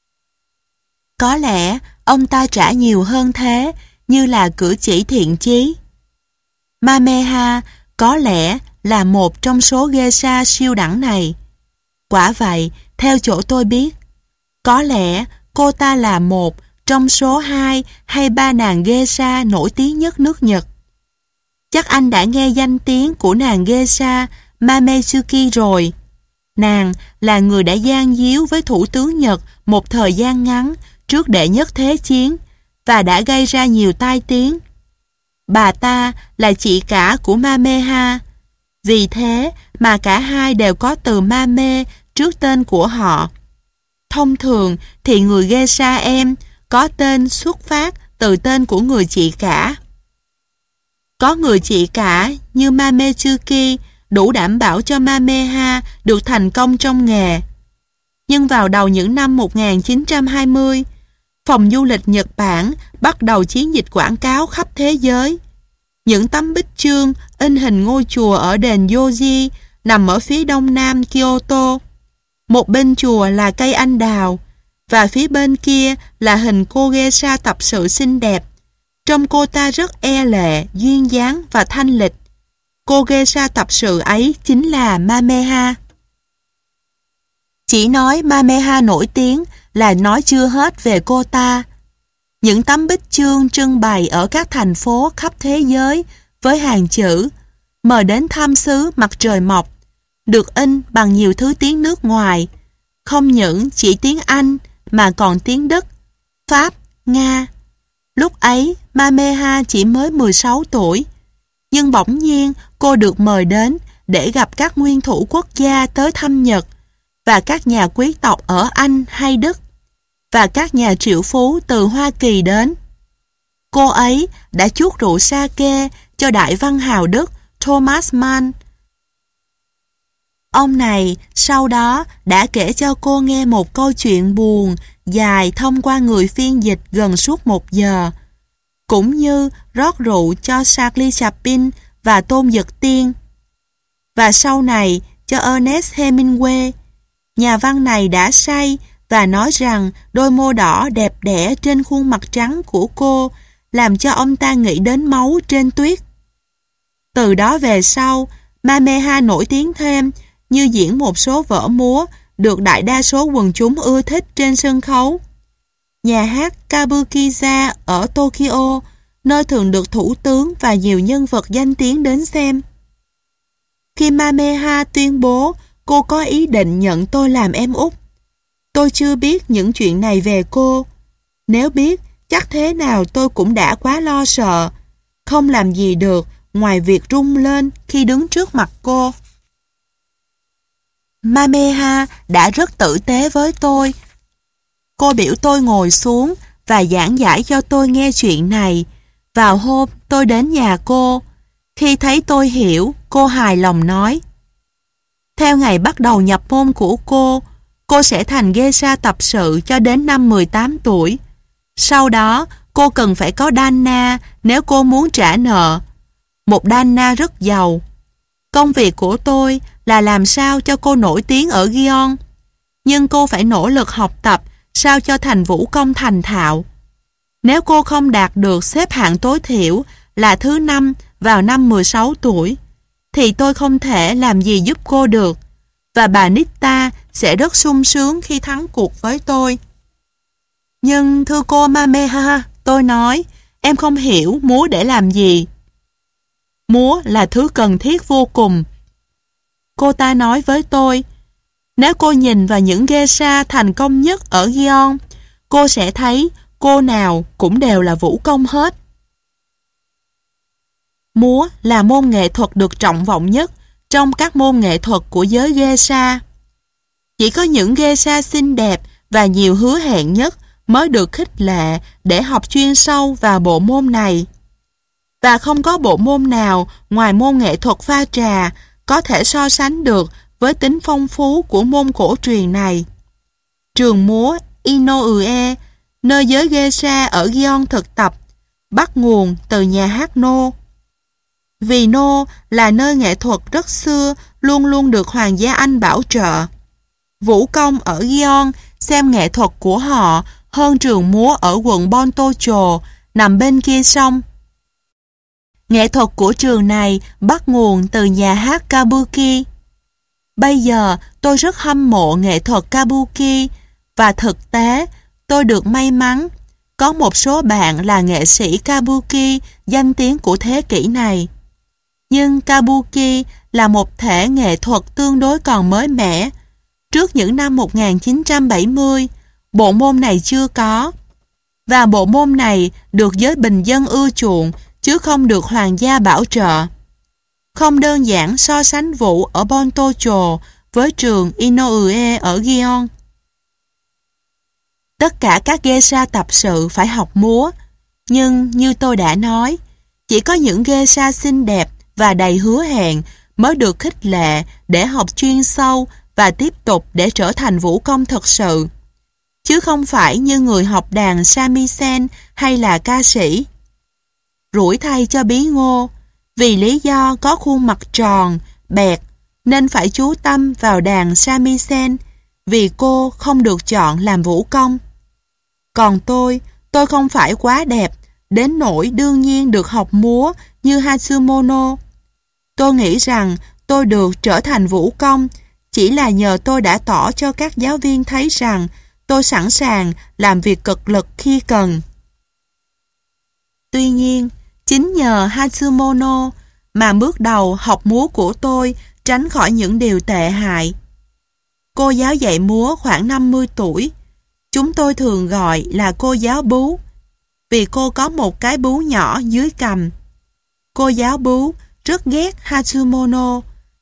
Speaker 1: Có lẽ ông ta trả nhiều hơn thế, như là cử chỉ thiện chí. Mameha có lẽ là một trong số geisha siêu đẳng này. Quả vậy, theo chỗ tôi biết, có lẽ cô ta là một trong số hai hay ba nàng geisha nổi tiếng nhất nước Nhật. Chắc anh đã nghe danh tiếng của nàng geisha Mametsuki rồi. Nàng là người đã gian díu với thủ tướng Nhật một thời gian ngắn trước đệ nhất thế chiến và đã gây ra nhiều tai tiếng. Bà ta là chị cả của Mameha. Vì thế mà cả hai đều có từ Mame trước tên của họ. Thông thường thì người geisha em có tên xuất phát từ tên của người chị cả. Có người chị cả như Mametsuki đủ đảm bảo cho Mameha được thành công trong nghề. Nhưng vào đầu những năm một nghìn chín trăm hai mươi, phòng du lịch Nhật Bản bắt đầu chiến dịch quảng cáo khắp thế giới. Những tấm bích chương in hình ngôi chùa ở đền Yoji nằm ở phía đông nam Kyoto. Một bên chùa là cây anh đào và phía bên kia là hình cô geisha tập sự xinh đẹp Trông cô ta rất e lệ, duyên dáng và thanh lịch. Cô geisha tập sự ấy chính là Mameha. Chỉ nói Mameha nổi tiếng là nói chưa hết về cô ta. Những tấm bích chương trưng bày ở các thành phố khắp thế giới với hàng chữ "Mời đến thăm xứ mặt trời mọc" được in bằng nhiều thứ tiếng nước ngoài, không những chỉ tiếng Anh mà còn tiếng Đức, Pháp, Nga. Lúc ấy, Mameha chỉ mới mười sáu tuổi, nhưng bỗng nhiên cô được mời đến để gặp các nguyên thủ quốc gia tới thăm Nhật và các nhà quý tộc ở Anh hay Đức và các nhà triệu phú từ Hoa Kỳ đến. Cô ấy đã chuốc rượu sake cho đại văn hào Đức Thomas Mann. Ông này sau đó đã kể cho cô nghe một câu chuyện buồn dài thông qua người phiên dịch gần suốt một giờ, cũng như rót rượu cho Charlie Chaplin và Tôn Dực Tiên. Và sau này cho Ernest Hemingway. Nhà văn này đã say và nói rằng đôi môi đỏ đẹp đẽ trên khuôn mặt trắng của cô làm cho ông ta nghĩ đến máu trên tuyết. Từ đó về sau, Mameha nổi tiếng thêm như diễn một số vở múa được đại đa số quần chúng ưa thích trên sân khấu. Nhà hát Kabukiza ở Tokyo, nơi thường được thủ tướng và nhiều nhân vật danh tiếng đến xem. Khi Mameha tuyên bố cô có ý định nhận tôi làm em út, tôi chưa biết những chuyện này về cô. Nếu biết, chắc thế nào tôi cũng đã quá lo sợ, không làm gì được ngoài việc rung lên khi đứng trước mặt cô. Mameha đã rất tử tế với tôi. Cô biểu tôi ngồi xuống và giảng giải cho tôi nghe chuyện này. Vào hôm tôi đến nhà cô, khi thấy tôi hiểu, cô hài lòng nói: theo ngày bắt đầu nhập môn của cô, cô sẽ thành geisha tập sự cho đến năm mười tám tuổi. Sau đó, cô cần phải có Danna nếu cô muốn trả nợ. Một Danna rất giàu. Công việc của tôi là làm sao cho cô nổi tiếng ở Gion. Nhưng cô phải nỗ lực học tập sao cho thành vũ công thành thạo. Nếu cô không đạt được xếp hạng tối thiểu là thứ năm vào năm mười sáu tuổi, thì tôi không thể làm gì giúp cô được, và bà Nita sẽ rất sung sướng khi thắng cuộc với tôi. Nhưng thưa cô Mameha, tôi nói, em không hiểu múa để làm gì. Múa là thứ cần thiết vô cùng. Cô ta nói với tôi, nếu cô nhìn vào những geisha thành công nhất ở Gion, cô sẽ thấy cô nào cũng đều là vũ công hết. Múa là môn nghệ thuật được trọng vọng nhất trong các môn nghệ thuật của giới geisha. Chỉ có những geisha xinh đẹp và nhiều hứa hẹn nhất mới được khích lệ để học chuyên sâu vào bộ môn này. Và không có bộ môn nào ngoài môn nghệ thuật pha trà có thể so sánh được với tính phong phú của môn cổ truyền này. Trường múa Inoue, nơi giới geisha ở Gion thực tập, bắt nguồn từ nhà hát No. Vì No là nơi nghệ thuật rất xưa luôn luôn được Hoàng gia Anh bảo trợ. Vũ công ở Gion xem nghệ thuật của họ hơn trường múa ở quận Bontocho nằm bên kia sông. Nghệ thuật của trường này bắt nguồn từ nhà hát Kabuki. Bây giờ tôi rất hâm mộ nghệ thuật Kabuki và thực tế tôi được may mắn có một số bạn là nghệ sĩ Kabuki danh tiếng của thế kỷ này. Nhưng Kabuki là một thể nghệ thuật tương đối còn mới mẻ. Trước những năm một nghìn chín trăm bảy mươi, bộ môn này chưa có. Và bộ môn này được giới bình dân ưa chuộng chứ không được hoàng gia bảo trợ. Không đơn giản so sánh vũ ở Bontocho với trường Inoue ở Gion. Tất cả các geisha tập sự phải học múa, nhưng như tôi đã nói, chỉ có những geisha xinh đẹp và đầy hứa hẹn mới được khích lệ để học chuyên sâu và tiếp tục để trở thành vũ công thật sự, chứ không phải như người học đàn shamisen hay là ca sĩ. Rủi thay cho Bí Ngô, vì lý do có khuôn mặt tròn, bẹt, nên phải chú tâm vào đàn shamisen, vì cô không được chọn làm vũ công. Còn tôi, tôi không phải quá đẹp, đến nỗi đương nhiên được học múa như Hatsumono. Tôi nghĩ rằng tôi được trở thành vũ công chỉ là nhờ tôi đã tỏ cho các giáo viên thấy rằng tôi sẵn sàng làm việc cực lực khi cần. Tuy nhiên, chính nhờ Hatsumono mà bước đầu học múa của tôi tránh khỏi những điều tệ hại. Cô giáo dạy múa khoảng năm mươi tuổi. Chúng tôi thường gọi là cô giáo bú, vì cô có một cái bú nhỏ dưới cằm. Cô giáo bú rất ghét Hatsumono.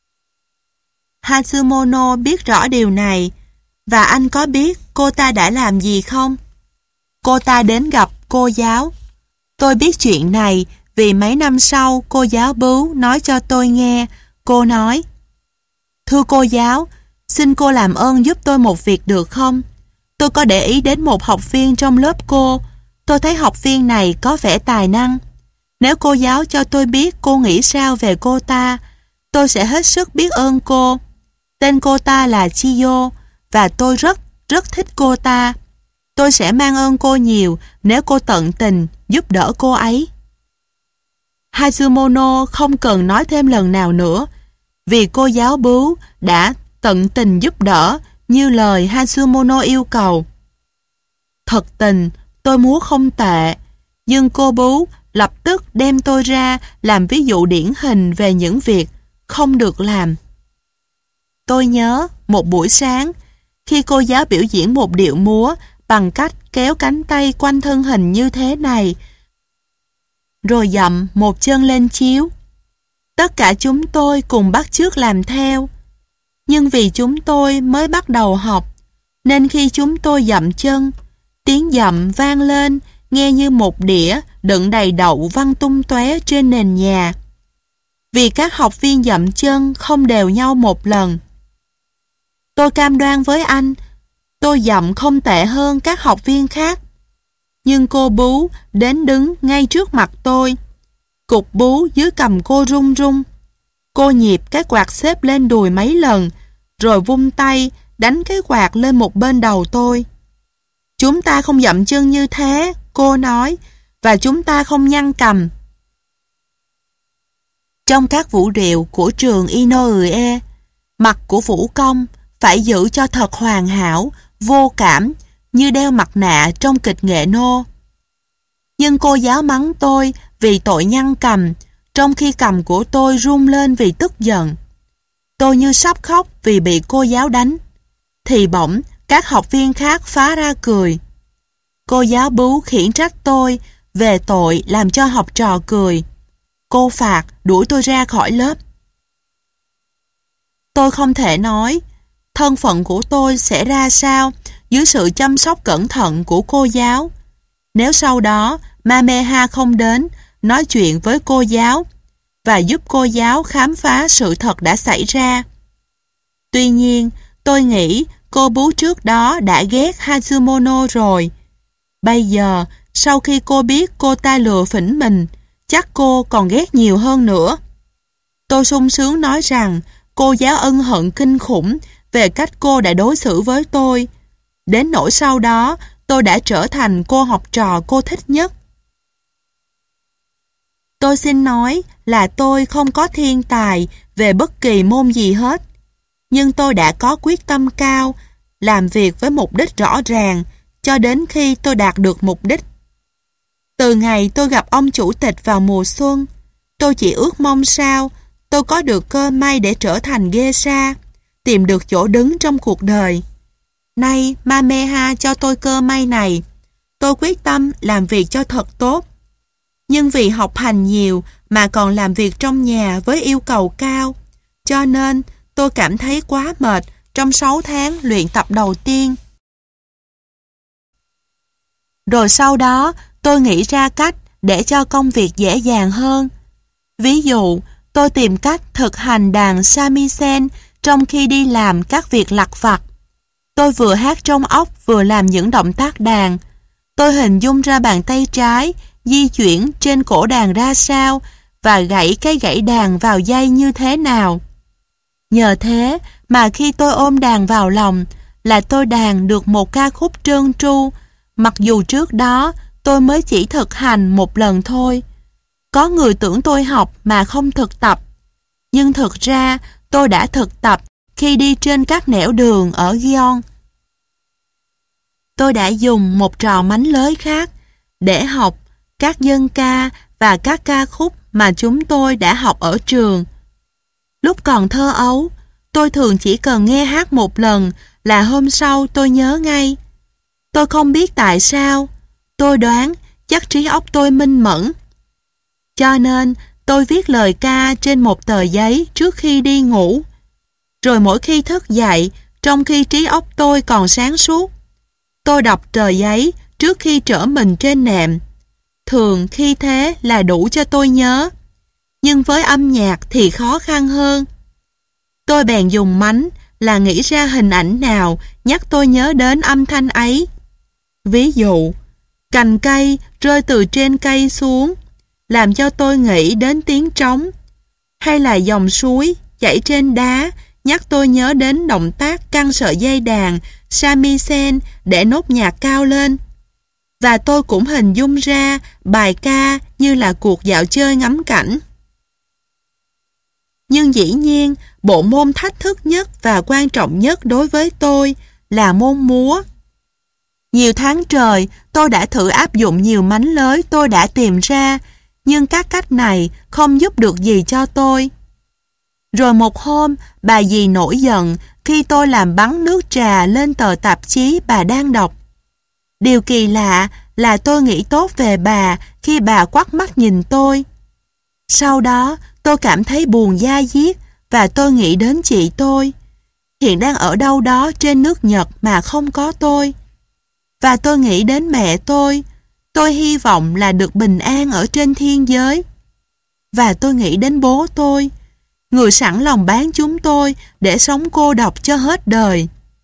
Speaker 1: Hatsumono biết rõ điều này, và anh có biết cô ta đã làm gì không? Cô ta đến gặp cô giáo. Tôi biết chuyện này vì mấy năm sau cô giáo bú nói cho tôi nghe. Cô nói: "Thưa cô giáo, xin cô làm ơn giúp tôi một việc được không? Tôi có để ý đến một học viên trong lớp cô. Tôi thấy học viên này có vẻ tài năng. Nếu cô giáo cho tôi biết cô nghĩ sao về cô ta, tôi sẽ hết sức biết ơn cô. Tên cô ta là Chiyo, và tôi rất, rất thích cô ta. Tôi sẽ mang ơn cô nhiều nếu cô tận tình giúp đỡ cô ấy." Hatsumono không cần nói thêm lần nào nữa, vì cô giáo bú đã tận tình giúp đỡ như lời Hatsumono yêu cầu. Thật tình, tôi múa không tệ, nhưng cô bú lập tức đem tôi ra làm ví dụ điển hình về những việc không được làm. Tôi nhớ một buổi sáng, khi cô giáo biểu diễn một điệu múa bằng cách kéo cánh tay quanh thân hình như thế này, rồi dậm một chân lên chiếu. Tất cả chúng tôi cùng bắt chước làm theo. Nhưng vì chúng tôi mới bắt đầu học, nên khi chúng tôi dậm chân, tiếng dậm vang lên nghe như một đĩa đựng đầy đậu văng tung tóe trên nền nhà. Vì các học viên dậm chân không đều nhau một lần. Tôi cam đoan với anh, tôi dậm không tệ hơn các học viên khác. Nhưng cô bú đến đứng ngay trước mặt tôi. Cục bú dưới cằm cô run run. Cô nhịp cái quạt xếp lên đùi mấy lần, rồi vung tay đánh cái quạt lên một bên đầu tôi. "Chúng ta không dậm chân như thế," cô nói, "và chúng ta không nhăn cằm." Trong các vũ điệu của trường Inoue, mặt của vũ công phải giữ cho thật hoàn hảo, vô cảm, như đeo mặt nạ trong kịch nghệ nô. Nhưng cô giáo mắng tôi vì tội nhăn cằm, trong khi cằm của tôi run lên vì tức giận. Tôi như sắp khóc vì bị cô giáo đánh. Thì bỗng các học viên khác phá ra cười. Cô giáo bú khiển trách tôi về tội làm cho học trò cười. Cô phạt đuổi tôi ra khỏi lớp. Tôi không thể nói thân phận của tôi sẽ ra sao dưới sự chăm sóc cẩn thận của cô giáo, nếu sau đó Mameha không đến nói chuyện với cô giáo và giúp cô giáo khám phá sự thật đã xảy ra. Tuy nhiên, tôi nghĩ cô bú trước đó đã ghét Hatsumono rồi. Bây giờ, sau khi cô biết cô ta lừa phỉnh mình, chắc cô còn ghét nhiều hơn nữa. Tôi sung sướng nói rằng cô giáo ân hận kinh khủng về cách cô đã đối xử với tôi. Đến nỗi sau đó, tôi đã trở thành cô học trò cô thích nhất. Tôi xin nói là tôi không có thiên tài về bất kỳ môn gì hết, nhưng tôi đã có quyết tâm cao, làm việc với mục đích rõ ràng, cho đến khi tôi đạt được mục đích. Từ ngày tôi gặp ông chủ tịch vào mùa xuân, tôi chỉ ước mong sao tôi có được cơ may để trở thành geisha, tìm được chỗ đứng trong cuộc đời. Nay Mameha cho tôi cơ may này, tôi quyết tâm làm việc cho thật tốt. Nhưng vì học hành nhiều mà còn làm việc trong nhà với yêu cầu cao, cho nên tôi cảm thấy quá mệt trong sáu tháng luyện tập đầu tiên. Rồi sau đó tôi nghĩ ra cách để cho công việc dễ dàng hơn. Ví dụ, tôi tìm cách thực hành đàn shamisen trong khi đi làm các việc lặt vặt. Tôi vừa hát trong óc vừa làm những động tác đàn. Tôi hình dung ra bàn tay trái di chuyển trên cổ đàn ra sao và gãy cái gãy đàn vào dây như thế nào. Nhờ thế mà khi tôi ôm đàn vào lòng là tôi đàn được một ca khúc trơn tru, mặc dù trước đó tôi mới chỉ thực hành một lần thôi. Có người tưởng tôi học mà không thực tập. Nhưng thực ra tôi đã thực tập khi đi trên các nẻo đường ở Gyeong. Tôi đã dùng một trò mánh lới khác để học các dân ca và các ca khúc mà chúng tôi đã học ở trường. Lúc còn thơ ấu, tôi thường chỉ cần nghe hát một lần là hôm sau tôi nhớ ngay. Tôi không biết tại sao, tôi đoán chắc trí óc tôi minh mẫn. Cho nên tôi viết lời ca trên một tờ giấy trước khi đi ngủ. Rồi mỗi khi thức dậy, trong khi trí óc tôi còn sáng suốt, tôi đọc tờ giấy trước khi trở mình trên nệm. Thường khi thế là đủ cho tôi nhớ. Nhưng với âm nhạc thì khó khăn hơn. Tôi bèn dùng mánh là nghĩ ra hình ảnh nào nhắc tôi nhớ đến âm thanh ấy. Ví dụ, cành cây rơi từ trên cây xuống, làm cho tôi nghĩ đến tiếng trống. Hay là dòng suối chảy trên đá, nhắc tôi nhớ đến động tác căng sợi dây đàn shamisen để nốt nhạc cao lên. Và tôi cũng hình dung ra bài ca như là cuộc dạo chơi ngắm cảnh. Nhưng dĩ nhiên, bộ môn thách thức nhất và quan trọng nhất đối với tôi là môn múa. Nhiều tháng trời, tôi đã thử áp dụng nhiều mánh lới tôi đã tìm ra, nhưng các cách này không giúp được gì cho tôi. Rồi một hôm, bà dì nổi giận khi tôi làm bắn nước trà lên tờ tạp chí bà đang đọc. Điều kỳ lạ là tôi nghĩ tốt về bà khi bà quắt mắt nhìn tôi. Sau đó, tôi cảm thấy buồn da diết và tôi nghĩ đến chị tôi. Hiện đang ở đâu đó trên nước Nhật mà không có tôi. Và tôi nghĩ đến mẹ tôi. Tôi hy vọng là được bình an ở trên thiên giới. Và tôi nghĩ đến bố tôi, người sẵn lòng bán chúng tôi để sống cô độc cho hết đời.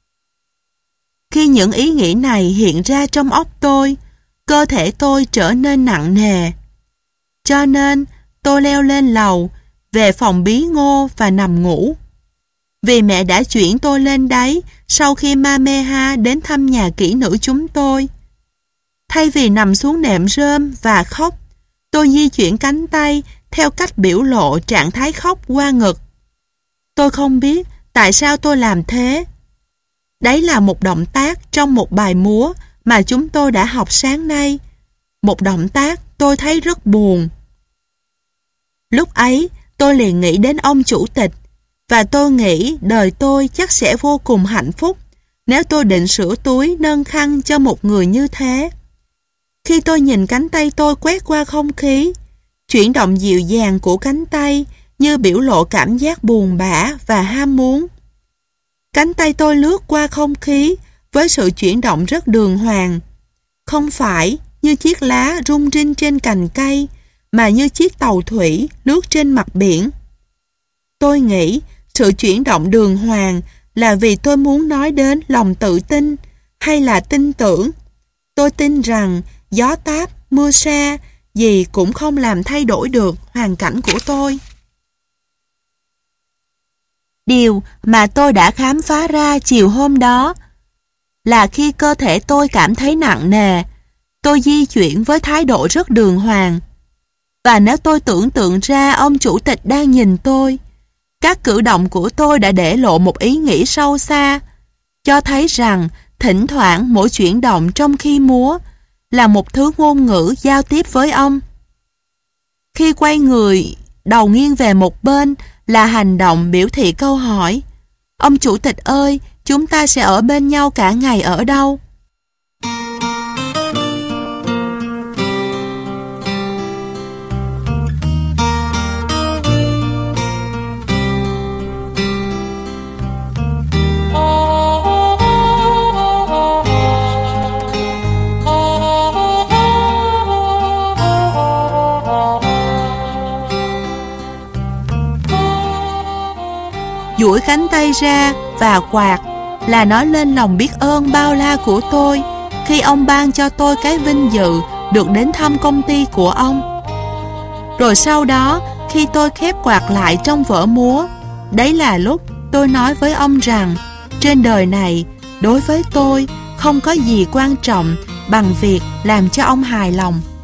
Speaker 1: Khi những ý nghĩ này hiện ra trong óc tôi, cơ thể tôi trở nên nặng nề. Cho nên, tôi leo lên lầu, về phòng bí ngô và nằm ngủ. Vì mẹ đã chuyển tôi lên đấy sau khi Mameha đến thăm nhà kỹ nữ chúng tôi. Thay vì nằm xuống nệm rơm và khóc, tôi di chuyển cánh tay theo cách biểu lộ trạng thái khóc qua ngực. Tôi không biết tại sao tôi làm thế. Đấy là một động tác trong một bài múa mà chúng tôi đã học sáng nay. Một động tác tôi thấy rất buồn. Lúc ấy, tôi liền nghĩ đến ông chủ tịch, và tôi nghĩ đời tôi chắc sẽ vô cùng hạnh phúc nếu tôi định sửa túi nâng khăn cho một người như thế. Khi tôi nhìn cánh tay tôi quét qua không khí, chuyển động dịu dàng của cánh tay như biểu lộ cảm giác buồn bã và ham muốn. Cánh tay tôi lướt qua không khí với sự chuyển động rất đường hoàng, không phải như chiếc lá rung rinh trên cành cây, mà như chiếc tàu thủy lướt trên mặt biển. Tôi nghĩ sự chuyển động đường hoàng là vì tôi muốn nói đến lòng tự tin hay là tin tưởng. Tôi tin rằng gió táp, mưa sa gì cũng không làm thay đổi được hoàn cảnh của tôi. Điều mà tôi đã khám phá ra chiều hôm đó là khi cơ thể tôi cảm thấy nặng nề, tôi di chuyển với thái độ rất đường hoàng. Và nếu tôi tưởng tượng ra ông chủ tịch đang nhìn tôi, các cử động của tôi đã để lộ một ý nghĩ sâu xa, cho thấy rằng thỉnh thoảng mỗi chuyển động trong khi múa là một thứ ngôn ngữ giao tiếp với ông. Khi quay người, đầu nghiêng về một bên là hành động biểu thị câu hỏi: ông chủ tịch ơi, chúng ta sẽ ở bên nhau cả ngày ở đâu? Duỗi cánh tay ra và quạt là nói lên lòng biết ơn bao la của tôi khi ông ban cho tôi cái vinh dự được đến thăm công ty của ông. Rồi sau đó, khi tôi khép quạt lại trong vở múa, đấy là lúc tôi nói với ông rằng trên đời này, đối với tôi không có gì quan trọng bằng việc làm cho ông hài lòng.